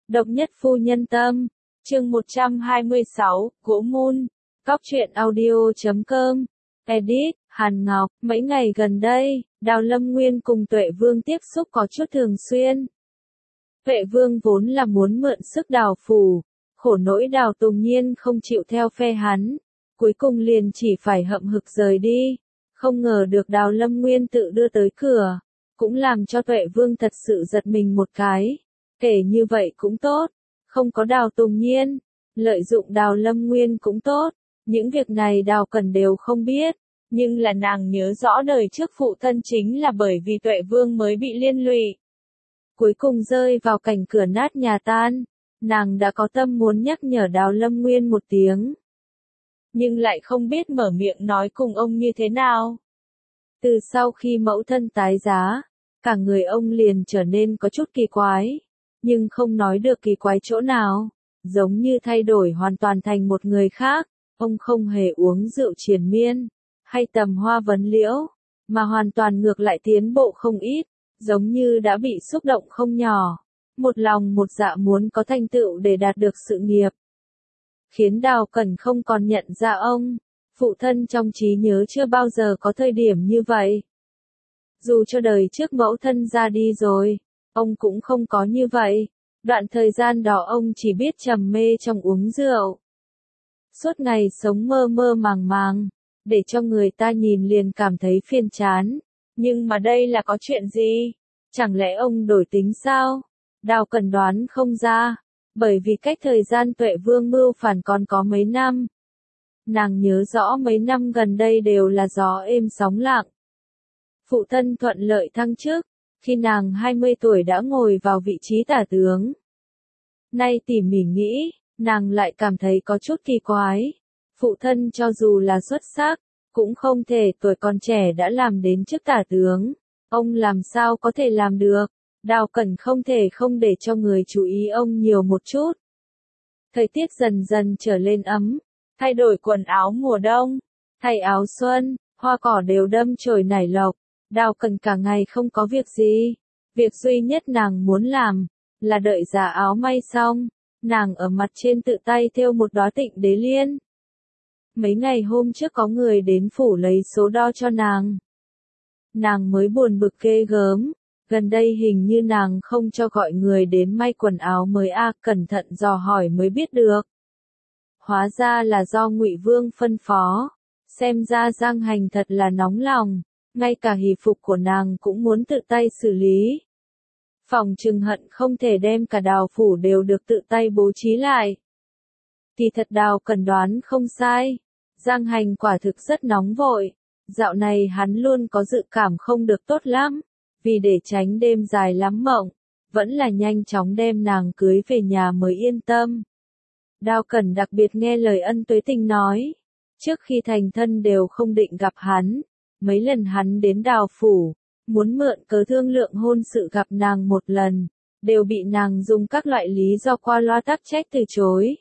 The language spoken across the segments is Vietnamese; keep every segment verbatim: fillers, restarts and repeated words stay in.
Độc nhất phu nhân tâm, chương một trăm hai mươi sáu, Gỗ Mun, Cóc truyện audio chấm com, edit, Hàn Ngọc. Mấy ngày gần đây, Đào Lâm Nguyên cùng Tuệ Vương tiếp xúc có chút thường xuyên. Tuệ Vương vốn là muốn mượn sức Đào phủ, khổ nỗi Đào Tùng Nhiên không chịu theo phe hắn, cuối cùng liền chỉ phải hậm hực rời đi, không ngờ được Đào Lâm Nguyên tự đưa tới cửa, cũng làm cho Tuệ Vương thật sự giật mình một cái. Kể như vậy cũng tốt, không có Đào Tùng Nhiên, lợi dụng Đào Lâm Nguyên cũng tốt, những việc này Đào Cẩn đều không biết, nhưng là nàng nhớ rõ đời trước phụ thân chính là bởi vì Tuệ Vương mới bị liên lụy. Cuối cùng rơi vào cảnh cửa nát nhà tan, nàng đã có tâm muốn nhắc nhở Đào Lâm Nguyên một tiếng. Nhưng lại không biết mở miệng nói cùng ông như thế nào. Từ sau khi mẫu thân tái giá, cả người ông liền trở nên có chút kỳ quái. Nhưng không nói được kỳ quái chỗ nào, giống như thay đổi hoàn toàn thành một người khác, ông không hề uống rượu triền miên, hay tầm hoa vấn liễu, mà hoàn toàn ngược lại tiến bộ không ít, giống như đã bị xúc động không nhỏ, một lòng một dạ muốn có thành tựu để đạt được sự nghiệp. Khiến Đào Cẩn không còn nhận ra ông, phụ thân trong trí nhớ chưa bao giờ có thời điểm như vậy. Dù cho đời trước mẫu thân ra đi rồi, ông cũng không có như vậy, đoạn thời gian đó ông chỉ biết trầm mê trong uống rượu. Suốt ngày sống mơ mơ màng màng, để cho người ta nhìn liền cảm thấy phiền chán. Nhưng mà đây là có chuyện gì? Chẳng lẽ ông đổi tính sao? Đào Cẩn đoán không ra, bởi vì cách thời gian Tuệ Vương mưu phản còn có mấy năm. Nàng nhớ rõ mấy năm gần đây đều là gió êm sóng lặng. Phụ thân thuận lợi thăng chức. Khi nàng hai mươi tuổi đã ngồi vào vị trí tả tướng. Nay tỉ mỉ nghĩ, nàng lại cảm thấy có chút kỳ quái. Phụ thân cho dù là xuất sắc, cũng không thể tuổi còn trẻ đã làm đến chức tả tướng. Ông làm sao có thể làm được? Đào Cẩn không thể không để cho người chú ý ông nhiều một chút. Thời tiết dần dần trở lên ấm, thay đổi quần áo mùa đông, thay áo xuân, hoa cỏ đều đâm chồi nảy lộc. Đào Cẩn cả ngày không có việc gì, việc duy nhất nàng muốn làm, là đợi giá áo may xong, nàng ở mặt trên tự tay thêu một đóa tịnh đế liên. Mấy ngày hôm trước có người đến phủ lấy số đo cho nàng. Nàng mới buồn bực ghê gớm, gần đây hình như nàng không cho gọi người đến may quần áo mới a, cẩn thận dò hỏi mới biết được. Hóa ra là do Ngụy Vương phân phó, xem ra Giang Hành thật là nóng lòng. Ngay cả hỷ phục của nàng cũng muốn tự tay xử lý. Phòng trừng hận không thể đem cả Đào phủ đều được tự tay bố trí lại. Thì thật Đào Cẩn đoán không sai. Giang Hành quả thực rất nóng vội. Dạo này hắn luôn có dự cảm không được tốt lắm. Vì để tránh đêm dài lắm mộng, vẫn là nhanh chóng đem nàng cưới về nhà mới yên tâm. Đào Cẩn đặc biệt nghe lời Ân Tuế Tình nói. Trước khi thành thân đều không định gặp hắn. Mấy lần hắn đến Đào phủ, muốn mượn cớ thương lượng hôn sự gặp nàng một lần, đều bị nàng dùng các loại lý do qua loa tắc trách từ chối.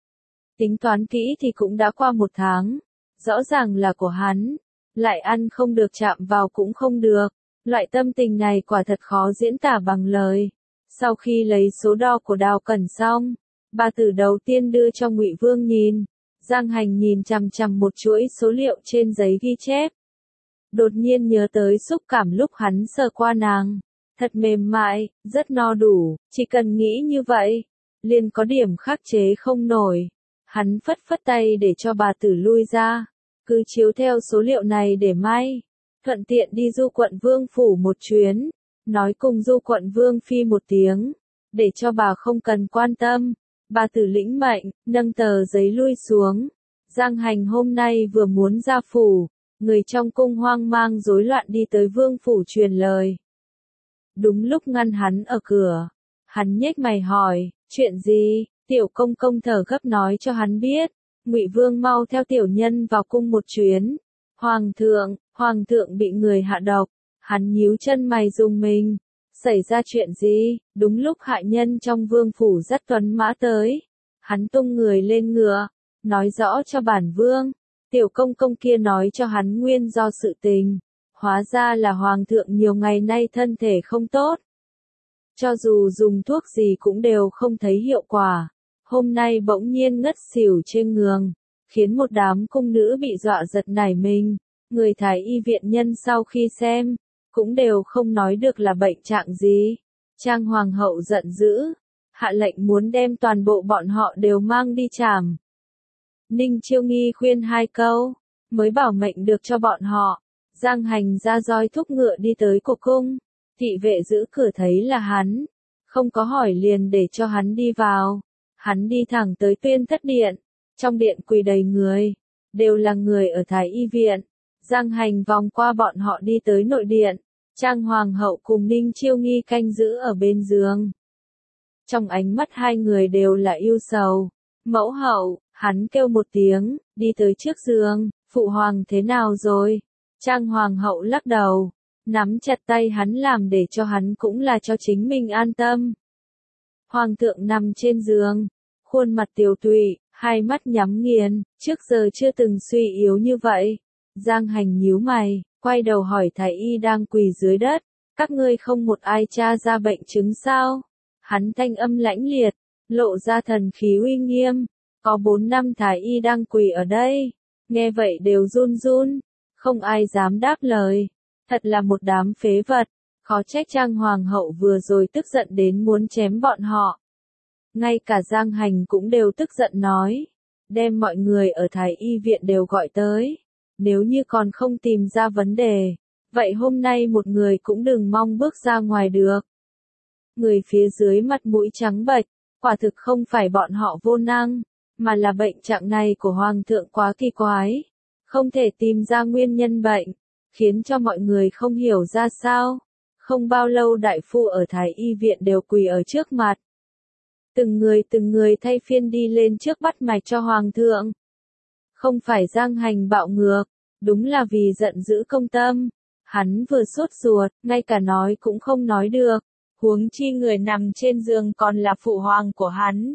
Tính toán kỹ thì cũng đã qua một tháng, rõ ràng là của hắn, lại ăn không được chạm vào cũng không được, loại tâm tình này quả thật khó diễn tả bằng lời. Sau khi lấy số đo của Đào Cẩn xong, bà tử đầu tiên đưa cho Ngụy Vương nhìn, Giang Hành nhìn chằm chằm một chuỗi số liệu trên giấy ghi chép. Đột nhiên nhớ tới xúc cảm lúc hắn sờ qua nàng, thật mềm mại, rất no đủ, chỉ cần nghĩ như vậy, liền có điểm khắc chế không nổi. Hắn phất phất tay để cho bà tử lui ra, cứ chiếu theo số liệu này để may, thuận tiện đi Du Quận Vương phủ một chuyến, nói cùng Du Quận Vương phi một tiếng, để cho bà không cần quan tâm. Bà tử lĩnh mệnh, nâng tờ giấy lui xuống. Giang Hành hôm nay vừa muốn ra phủ. Người trong cung hoang mang rối loạn đi tới vương phủ truyền lời. Đúng lúc ngăn hắn ở cửa, hắn nhếch mày hỏi, chuyện gì? Tiểu công công thở gấp nói cho hắn biết, Ngụy Vương mau theo tiểu nhân vào cung một chuyến. Hoàng thượng, hoàng thượng bị người hạ độc. Hắn nhíu chân mày rùng mình. Xảy ra chuyện gì? Đúng lúc hạ nhân trong vương phủ dắt tuấn mã tới. Hắn tung người lên ngựa, nói rõ cho bản vương. Tiểu công công kia nói cho hắn nguyên do sự tình. Hóa ra là hoàng thượng nhiều ngày nay thân thể không tốt. Cho dù dùng thuốc gì cũng đều không thấy hiệu quả. Hôm nay bỗng nhiên ngất xỉu trên giường, khiến một đám cung nữ bị dọa giật nảy mình. Người thái y viện nhân sau khi xem, cũng đều không nói được là bệnh trạng gì. Trang hoàng hậu giận dữ, hạ lệnh muốn đem toàn bộ bọn họ đều mang đi trảm. Ninh Chiêu Nghi khuyên hai câu, mới bảo mệnh được cho bọn họ. Giang Hành ra roi thúc ngựa đi tới cổ cung, thị vệ giữ cửa thấy là hắn, không có hỏi liền để cho hắn đi vào. Hắn đi thẳng tới Tuyên Thất Điện, trong điện quỳ đầy người, đều là người ở Thái Y viện. Giang Hành vòng qua bọn họ đi tới nội điện, Trang Hoàng hậu cùng Ninh Chiêu Nghi canh giữ ở bên giường. Trong ánh mắt hai người đều là yêu sầu. Mẫu hậu, hắn kêu một tiếng, đi tới trước giường, phụ hoàng thế nào rồi? Trang Hoàng hậu lắc đầu, nắm chặt tay hắn làm để cho hắn cũng là cho chính mình an tâm. Hoàng thượng nằm trên giường, khuôn mặt tiều tụy, hai mắt nhắm nghiền, trước giờ chưa từng suy yếu như vậy. Giang Hành nhíu mày, quay đầu hỏi thái y đang quỳ dưới đất, các ngươi không một ai tra ra bệnh chứng sao? Hắn thanh âm lãnh liệt, lộ ra thần khí uy nghiêm, có bốn năm thái y đang quỳ ở đây, nghe vậy đều run run, không ai dám đáp lời, thật là một đám phế vật, khó trách Trang Hoàng hậu vừa rồi tức giận đến muốn chém bọn họ. Ngay cả Giang Hành cũng đều tức giận nói, đem mọi người ở Thái Y viện đều gọi tới, nếu như còn không tìm ra vấn đề, vậy hôm nay một người cũng đừng mong bước ra ngoài được. Người phía dưới mặt mũi trắng bệch, quả thực không phải bọn họ vô năng, mà là bệnh trạng này của Hoàng thượng quá kỳ quái, không thể tìm ra nguyên nhân bệnh, khiến cho mọi người không hiểu ra sao. Không bao lâu đại phu ở Thái Y viện đều quỳ ở trước mặt. Từng người từng người thay phiên đi lên trước bắt mạch cho Hoàng thượng. Không phải Giang Hành bạo ngược, đúng là vì giận dữ công tâm. Hắn vừa sốt ruột, ngay cả nói cũng không nói được. Huống chi người nằm trên giường còn là phụ hoàng của hắn.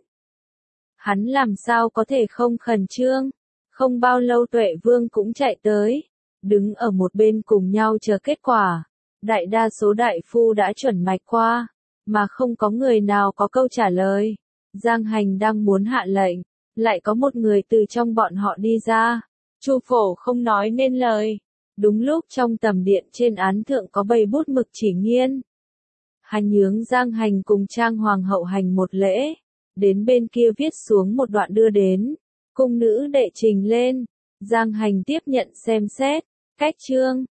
Hắn làm sao có thể không khẩn trương. Không bao lâu Tuệ Vương cũng chạy tới, đứng ở một bên cùng nhau chờ kết quả. Đại đa số đại phu đã chuẩn mạch qua, mà không có người nào có câu trả lời. Giang Hành đang muốn hạ lệnh, lại có một người từ trong bọn họ đi ra. Chu Phổ không nói nên lời. Đúng lúc trong tầm điện trên án thượng có bầy bút mực chỉ nghiên. Hắn nhướng Giang Hành cùng Trang Hoàng hậu hành một lễ, đến bên kia viết xuống một đoạn đưa đến. Cung nữ đệ trình lên, Giang Hành tiếp nhận xem xét, cách chương.